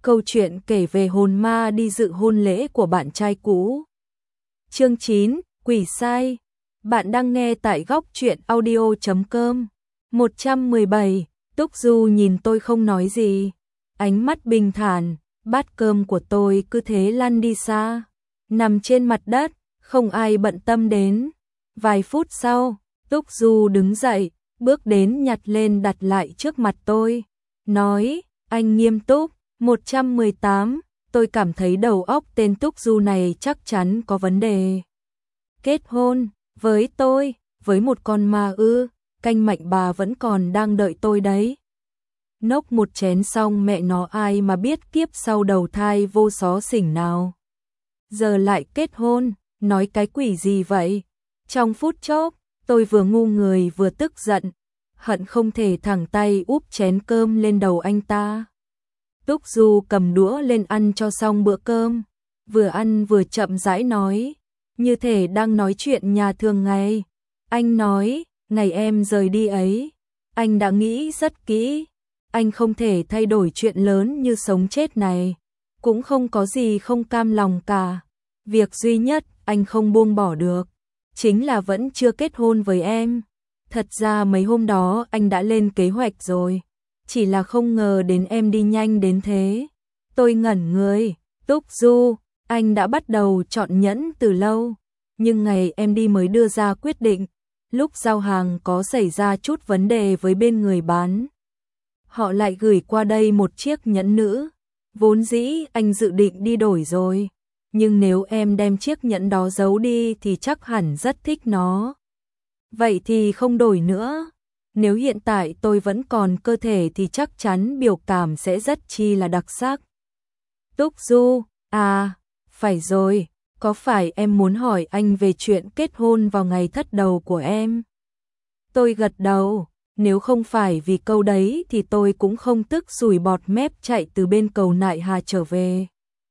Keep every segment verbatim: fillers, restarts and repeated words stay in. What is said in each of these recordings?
câu chuyện kể về hồn ma đi dự hôn lễ của bạn trai cũ. Chương chín, Quỷ sai. Bạn đang nghe tại góc truyện audio chấm com. một trăm mười bảy, Túc Du nhìn tôi không nói gì. Ánh mắt bình thản, bát cơm của tôi cứ thế lăn đi xa. Nằm trên mặt đất, không ai bận tâm đến. Vài phút sau, Túc Du đứng dậy, bước đến nhặt lên đặt lại trước mặt tôi. Nói, anh nghiêm túc. một trăm mười tám, tôi cảm thấy đầu óc tên Túc Du này chắc chắn có vấn đề. Kết hôn, với tôi, với một con ma ư, canh mạnh bà vẫn còn đang đợi tôi đấy. Nốc một chén xong mẹ nó ai mà biết kiếp sau đầu thai vô xó xỉnh nào. Giờ lại kết hôn, nói cái quỷ gì vậy? Trong phút chốc, tôi vừa ngu người vừa tức giận, hận không thể thẳng tay úp chén cơm lên đầu anh ta. Túc Du cầm đũa lên ăn cho xong bữa cơm, vừa ăn vừa chậm rãi nói, như thể đang nói chuyện nhà thường ngày. Anh nói, ngày em rời đi ấy, anh đã nghĩ rất kỹ, anh không thể thay đổi chuyện lớn như sống chết này, cũng không có gì không cam lòng cả. Việc duy nhất anh không buông bỏ được, chính là vẫn chưa kết hôn với em. Thật ra mấy hôm đó anh đã lên kế hoạch rồi. Chỉ là không ngờ đến em đi nhanh đến thế. Tôi ngẩn người, Túc Du, anh đã bắt đầu chọn nhẫn từ lâu, nhưng ngày em đi mới đưa ra quyết định. Lúc giao hàng có xảy ra chút vấn đề với bên người bán. Họ lại gửi qua đây một chiếc nhẫn nữ. Vốn dĩ anh dự định đi đổi rồi, nhưng nếu em đem chiếc nhẫn đó giấu đi thì chắc hẳn rất thích nó. Vậy thì không đổi nữa. Nếu hiện tại tôi vẫn còn cơ thể thì chắc chắn biểu cảm sẽ rất chi là đặc sắc. Túc Du, à, phải rồi, có phải em muốn hỏi anh về chuyện kết hôn vào ngày thất đầu của em? Tôi gật đầu, nếu không phải vì câu đấy thì tôi cũng không tức sùi bọt mép chạy từ bên cầu Nại Hà trở về.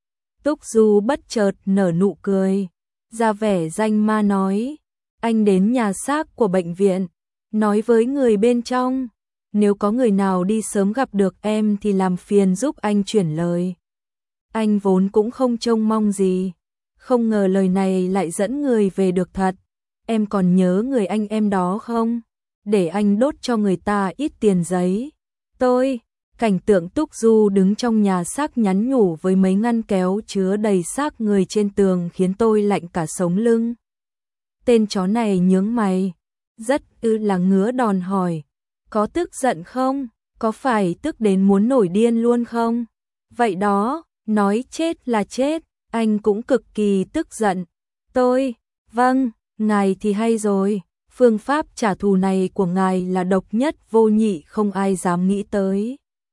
Túc Du bất chợt nở nụ cười, ra vẻ danh ma nói, anh đến nhà xác của bệnh viện. Nói với người bên trong, nếu có người nào đi sớm gặp được em thì làm phiền giúp anh chuyển lời. Anh vốn cũng không trông mong gì, không ngờ lời này lại dẫn người về được thật. Em còn nhớ người anh em đó không? Để anh đốt cho người ta ít tiền giấy. Tôi, cảnh tượng Túc Du đứng trong nhà xác nhắn nhủ với mấy ngăn kéo chứa đầy xác người trên tường khiến tôi lạnh cả sống lưng. Tên chó này nhướng mày. Rất ư là ngứa đòn hỏi, có tức giận không? Có phải tức đến muốn nổi điên luôn không? Vậy đó, nói chết là chết, anh cũng cực kỳ tức giận. Tôi, vâng, ngài thì hay rồi, phương pháp trả thù này của ngài là độc nhất vô nhị không ai dám nghĩ tới.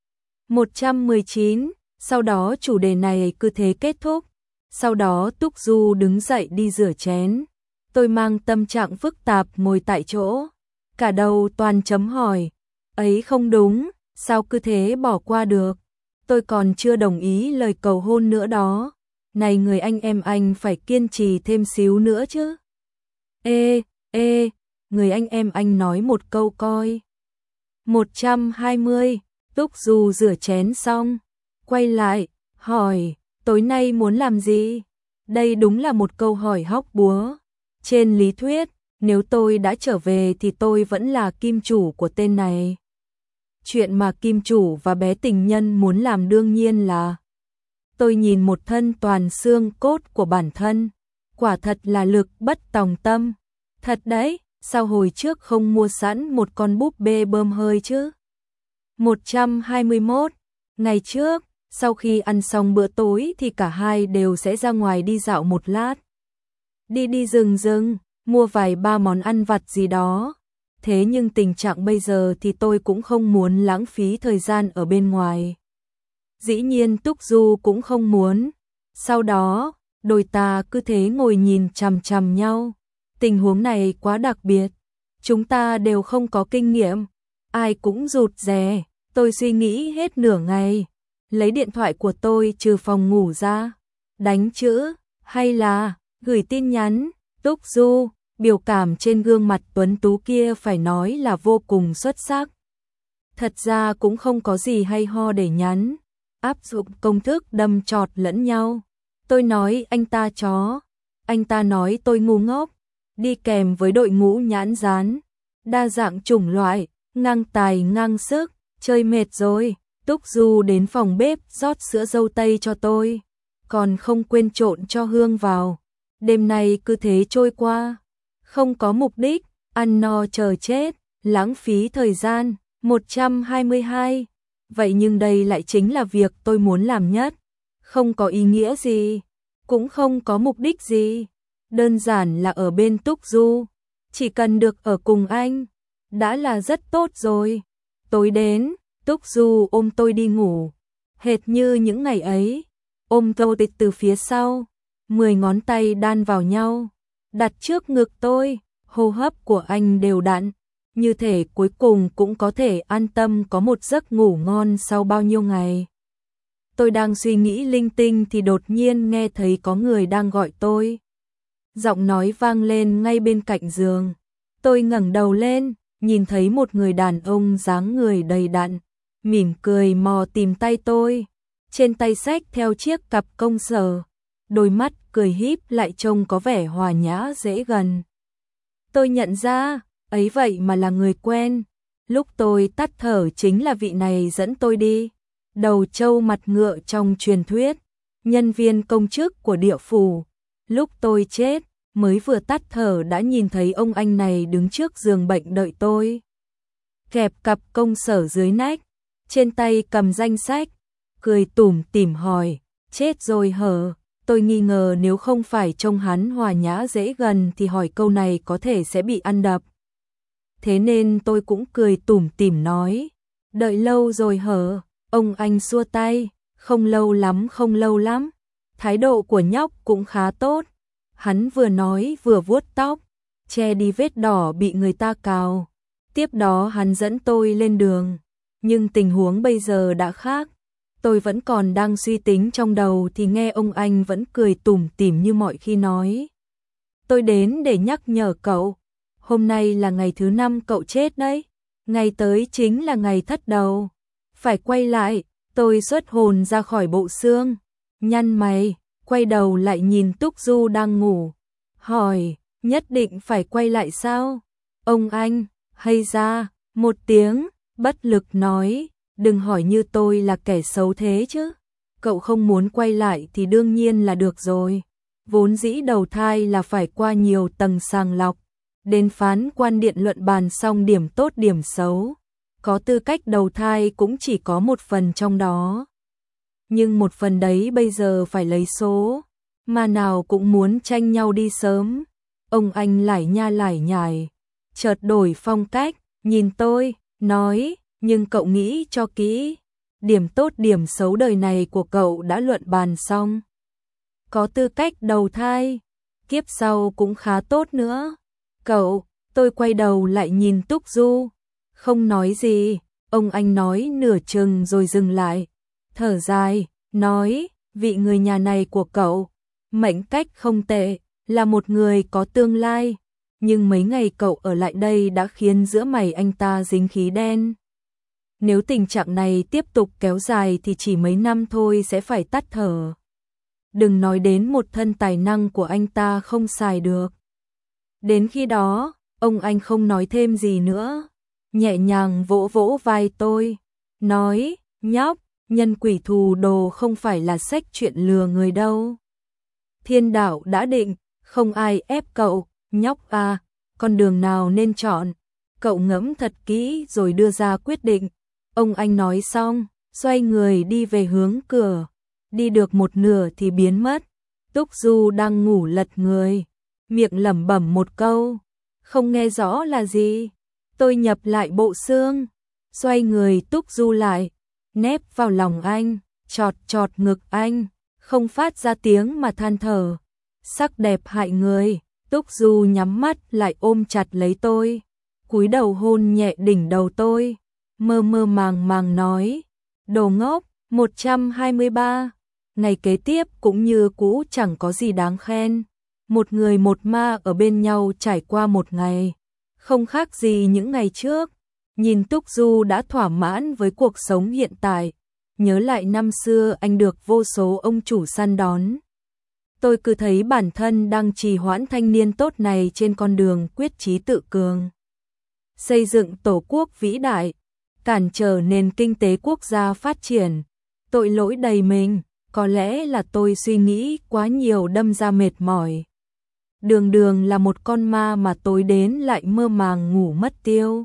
một trăm mười chín, sau đó chủ đề này cứ thế kết thúc, sau đó Túc Du đứng dậy đi rửa chén. Tôi mang tâm trạng phức tạp ngồi tại chỗ, cả đầu toàn chấm hỏi, ấy không đúng, sao cứ thế bỏ qua được, tôi còn chưa đồng ý lời cầu hôn nữa đó, này người anh em anh phải kiên trì thêm xíu nữa chứ. Ê, ê, người anh em anh nói một câu coi. một trăm hai mươi, Túc Du rửa chén xong, quay lại, hỏi, tối nay muốn làm gì? Đây đúng là một câu hỏi hóc búa. Trên lý thuyết, nếu tôi đã trở về thì tôi vẫn là kim chủ của tên này. Chuyện mà kim chủ và bé tình nhân muốn làm đương nhiên là tôi nhìn một thân toàn xương cốt của bản thân, quả thật là lực bất tòng tâm. Thật đấy, sao hồi trước không mua sẵn một con búp bê bơm hơi chứ? một trăm hai mươi mốt, ngày trước, sau khi ăn xong bữa tối thì cả hai đều sẽ ra ngoài đi dạo một lát. Đi đi rừng rừng, mua vài ba món ăn vặt gì đó. Thế nhưng tình trạng bây giờ thì tôi cũng không muốn lãng phí thời gian ở bên ngoài. Dĩ nhiên Túc Du cũng không muốn. Sau đó, đôi ta cứ thế ngồi nhìn chằm chằm nhau. Tình huống này quá đặc biệt. Chúng ta đều không có kinh nghiệm. Ai cũng rụt rè. Tôi suy nghĩ hết nửa ngày. Lấy điện thoại của tôi trừ phòng ngủ ra. Đánh chữ, hay là gửi tin nhắn. Túc Du, biểu cảm trên gương mặt tuấn tú kia phải nói là vô cùng xuất sắc. Thật ra cũng không có gì hay ho để nhắn. áp dụng công thức đâm chọt lẫn nhau. Tôi nói anh ta chó, anh ta nói tôi ngu ngốc, đi kèm với đội ngũ nhãn dán, đa dạng chủng loại, ngang tài ngang sức, chơi mệt rồi. Túc Du đến phòng bếp rót sữa dâu tây cho tôi, còn không quên trộn cho hương vào. Đêm nay cứ thế trôi qua, không có mục đích, ăn no chờ chết, lãng phí thời gian. một trăm hai mươi hai. Vậy nhưng đây lại chính là việc tôi muốn làm nhất. Không có ý nghĩa gì, cũng không có mục đích gì. Đơn giản là ở bên Túc Du, chỉ cần được ở cùng anh, đã là rất tốt rồi. Tối đến, Túc Du ôm tôi đi ngủ, hệt như những ngày ấy, ôm tôi từ phía sau, mười ngón tay đan vào nhau, đặt trước ngực tôi, hô hấp của anh đều đặn, như thể cuối cùng cũng có thể an tâm có một giấc ngủ ngon sau bao nhiêu ngày. Tôi đang suy nghĩ linh tinh thì đột nhiên nghe thấy có người đang gọi tôi. Giọng nói vang lên ngay bên cạnh giường. Tôi ngẩng đầu lên, nhìn thấy một người đàn ông dáng người đầy đặn, mỉm cười mò tìm tay tôi. Trên tay xách theo chiếc cặp công sở, đôi mắt cười híp lại trông có vẻ hòa nhã dễ gần. Tôi nhận ra, ấy vậy mà là người quen. Lúc tôi tắt thở chính là vị này dẫn tôi đi. Đầu trâu mặt ngựa trong truyền thuyết, nhân viên công chức của địa phủ. Lúc tôi chết, mới vừa tắt thở đã nhìn thấy ông anh này đứng trước giường bệnh đợi tôi. Kẹp cặp công sở dưới nách, trên tay cầm danh sách, cười tủm tỉm hỏi, chết rồi hở? Tôi nghi ngờ nếu không phải trông hắn hòa nhã dễ gần thì hỏi câu này có thể sẽ bị ăn đập. Thế nên tôi cũng cười tủm tỉm nói, đợi lâu rồi hở? Ông anh xua tay, không lâu lắm không lâu lắm. Thái độ của nhóc cũng khá tốt. Hắn vừa nói vừa vuốt tóc, che đi vết đỏ bị người ta cào. Tiếp đó hắn dẫn tôi lên đường. Nhưng tình huống bây giờ đã khác. Tôi vẫn còn đang suy tính trong đầu thì nghe ông anh vẫn cười tủm tỉm như mọi khi nói. Tôi đến để nhắc nhở cậu. Hôm nay là ngày thứ năm cậu chết đấy. Ngày tới chính là ngày thất đầu. Phải quay lại. Tôi xuất hồn ra khỏi bộ xương, nhăn mày, quay đầu lại nhìn Túc Du đang ngủ, hỏi, nhất định phải quay lại sao? Ông anh, hay ra, một tiếng, bất lực nói, đừng hỏi như tôi là kẻ xấu thế chứ. Cậu không muốn quay lại thì đương nhiên là được rồi. Vốn dĩ đầu thai là phải qua nhiều tầng sàng lọc, đến phán quan điện luận bàn xong điểm tốt điểm xấu. Có tư cách đầu thai cũng chỉ có một phần trong đó. Nhưng một phần đấy bây giờ phải lấy số, mà nào cũng muốn tranh nhau đi sớm. Ông anh lải nha lải nhải, chợt đổi phong cách, nhìn tôi, nói, nhưng cậu nghĩ cho kỹ, điểm tốt điểm xấu đời này của cậu đã luận bàn xong. Có tư cách đầu thai, kiếp sau cũng khá tốt nữa. Cậu, tôi quay đầu lại nhìn Túc Du. Không nói gì, ông anh nói nửa chừng rồi dừng lại, thở dài, nói, vị người nhà này của cậu, mệnh cách không tệ, là một người có tương lai, nhưng mấy ngày cậu ở lại đây đã khiến giữa mày anh ta dính khí đen. Nếu tình trạng này tiếp tục kéo dài thì chỉ mấy năm thôi sẽ phải tắt thở. Đừng nói đến một thân tài năng của anh ta không xài được. Đến khi đó, ông anh không nói thêm gì nữa. Nhẹ nhàng vỗ vỗ vai tôi, nói, nhóc, nhân quỷ thù đồ không phải là sách chuyện lừa người đâu. Thiên đạo đã định, không ai ép cậu, nhóc à, con đường nào nên chọn, cậu ngẫm thật kỹ rồi đưa ra quyết định. Ông anh nói xong, xoay người đi về hướng cửa, đi được một nửa thì biến mất. Túc Du đang ngủ lật người, miệng lẩm bẩm một câu, không nghe rõ là gì. Tôi nhập lại bộ xương, xoay người Túc Du lại, nép vào lòng anh, chọt chọt ngực anh, không phát ra tiếng mà than thở. Sắc đẹp hại người, Túc Du nhắm mắt lại ôm chặt lấy tôi, cúi đầu hôn nhẹ đỉnh đầu tôi, mơ mơ màng màng nói, đồ ngốc. Một trăm hai mươi ba. Ngày kế tiếp cũng như cũ chẳng có gì đáng khen. Một người một ma ở bên nhau trải qua một ngày, không khác gì những ngày trước. Nhìn Túc Du đã thỏa mãn với cuộc sống hiện tại, nhớ lại năm xưa anh được vô số ông chủ săn đón. Tôi cứ thấy bản thân đang trì hoãn thanh niên tốt này trên con đường quyết chí tự cường. Xây dựng tổ quốc vĩ đại, cản trở nền kinh tế quốc gia phát triển. Tội lỗi đầy mình, có lẽ là tôi suy nghĩ quá nhiều đâm ra mệt mỏi. Đường đường là một con ma mà tối đến lại mơ màng ngủ mất tiêu.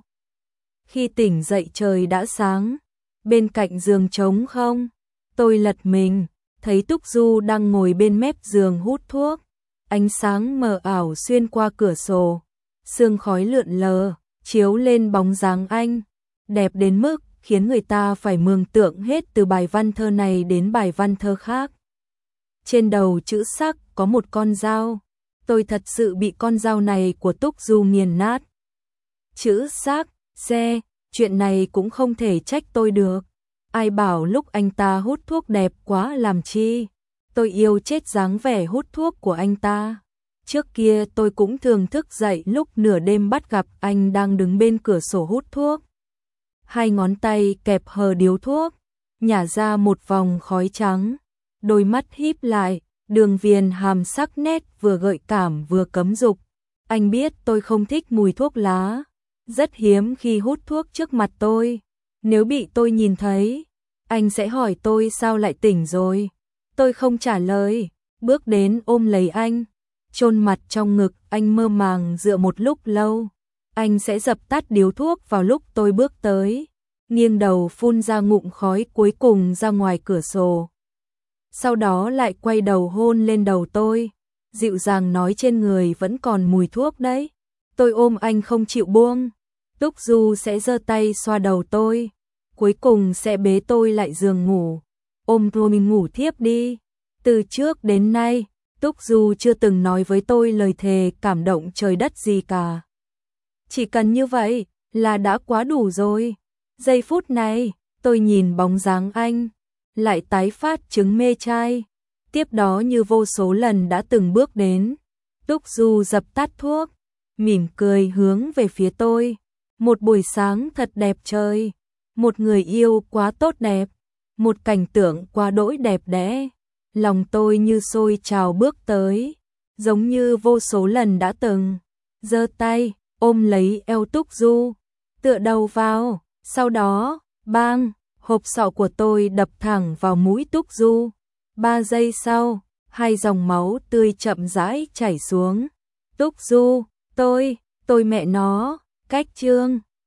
Khi tỉnh dậy trời đã sáng, bên cạnh giường trống không, tôi lật mình, thấy Túc Du đang ngồi bên mép giường hút thuốc. Ánh sáng mờ ảo xuyên qua cửa sổ, sương khói lượn lờ, chiếu lên bóng dáng anh, đẹp đến mức khiến người ta phải mường tượng hết từ bài văn thơ này đến bài văn thơ khác. Trên đầu chữ sắc có một con dao, tôi thật sự bị con dao này của Túc Du nghiền nát. Chữ sắc, xe, chuyện này cũng không thể trách tôi được. Ai bảo lúc anh ta hút thuốc đẹp quá làm chi. Tôi yêu chết dáng vẻ hút thuốc của anh ta. Trước kia tôi cũng thường thức dậy lúc nửa đêm bắt gặp anh đang đứng bên cửa sổ hút thuốc. Hai ngón tay kẹp hờ điếu thuốc, nhả ra một vòng khói trắng. Đôi mắt híp lại, đường viền hàm sắc nét vừa gợi cảm vừa cấm dục. Anh biết tôi không thích mùi thuốc lá. Rất hiếm khi hút thuốc trước mặt tôi. Nếu bị tôi nhìn thấy, anh sẽ hỏi tôi sao lại tỉnh rồi. Tôi không trả lời, bước đến ôm lấy anh, chôn mặt trong ngực anh mơ màng dựa một lúc lâu. Anh sẽ dập tắt điếu thuốc vào lúc tôi bước tới, nghiêng đầu phun ra ngụm khói cuối cùng ra ngoài cửa sổ. Sau đó lại quay đầu hôn lên đầu tôi, dịu dàng nói trên người vẫn còn mùi thuốc đấy. Tôi ôm anh không chịu buông. Túc Du sẽ giơ tay xoa đầu tôi, cuối cùng sẽ bế tôi lại giường ngủ, ôm tôi mình ngủ thiếp đi. Từ trước đến nay, Túc Du chưa từng nói với tôi lời thề cảm động trời đất gì cả. Chỉ cần như vậy là đã quá đủ rồi. Giây phút này, tôi nhìn bóng dáng anh, lại tái phát chứng mê trai. Tiếp đó như vô số lần đã từng bước đến, Túc Du dập tắt thuốc, mỉm cười hướng về phía tôi. Một buổi sáng thật đẹp trời, một người yêu quá tốt đẹp, một cảnh tượng quá đỗi đẹp đẽ. Lòng tôi như sôi trào bước tới, giống như vô số lần đã từng. Giơ tay, ôm lấy eo Túc Du, tựa đầu vào, sau đó, bang, hộp sọ của tôi đập thẳng vào mũi Túc Du. Ba giây sau, hai dòng máu tươi chậm rãi chảy xuống. Túc Du, tôi, tôi mẹ nó, cách chương.